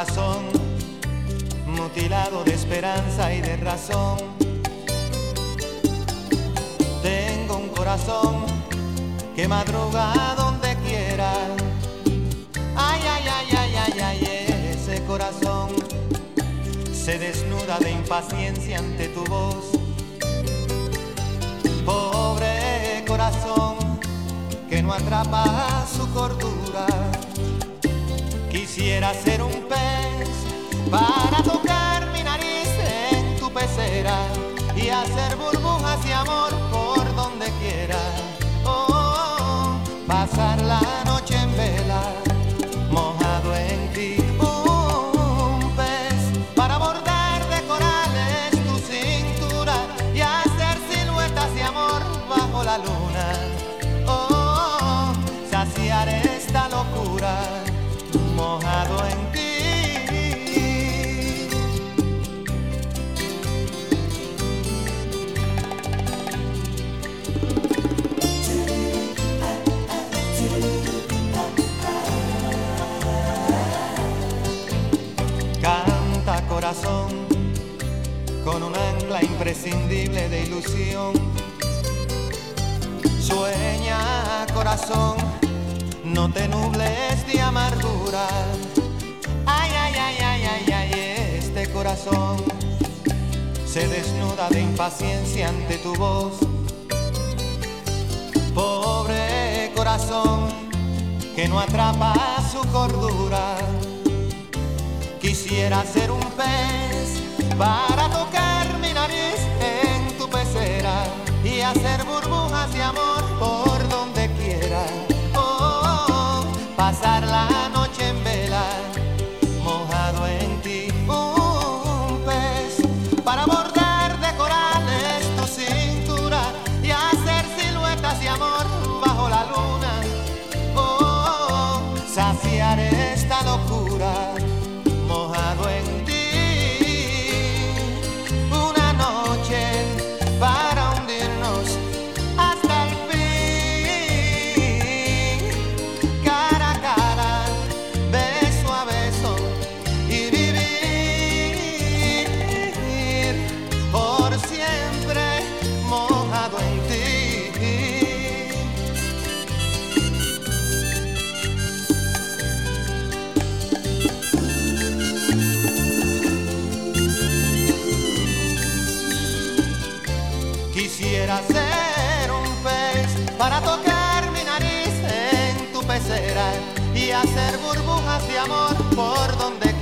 corazón, mutilado de esperanza y de razón. Tengo un corazón que madruga donde quiera. Ay, ay, ay, ay, ay, ay, ese corazón se desnuda de impaciencia ante tu voz. Pobre corazón que no atrapa su cordura. Quisiera ser un pez para tocar mi nariz en tu pecera y hacer burbujas de amor por donde quiera. Oh, oh, oh, pasar la noche en vela, mojado en ti. Un pez para bordar de corales tu cintura y hacer siluetas de amor bajo la luna. Oh, oh, oh, saciar esta locura, mojado en ti. Canta corazón con un ancla imprescindible de ilusión. Sueña corazón, no te nubles de amargura. Ay, ay, ay, ay, ay, ay, este corazón se desnuda de impaciencia ante tu voz. Pobre corazón que no atrapa su cordura. Quisiera ser un pez para tocar mi nariz en tu pecera y hacer burbujas de amor por donde quiera. Pasar la noche en vela, mojado en ti. Un pez para bordar de corales tu cintura y hacer siluetas de amor bajo la luna. Oh, saciar esta locura, mojado en ti. Una noche para hundirnos hasta el Quisiera ser un pez para tocar mi nariz en tu pecera y hacer burbujas de amor por donde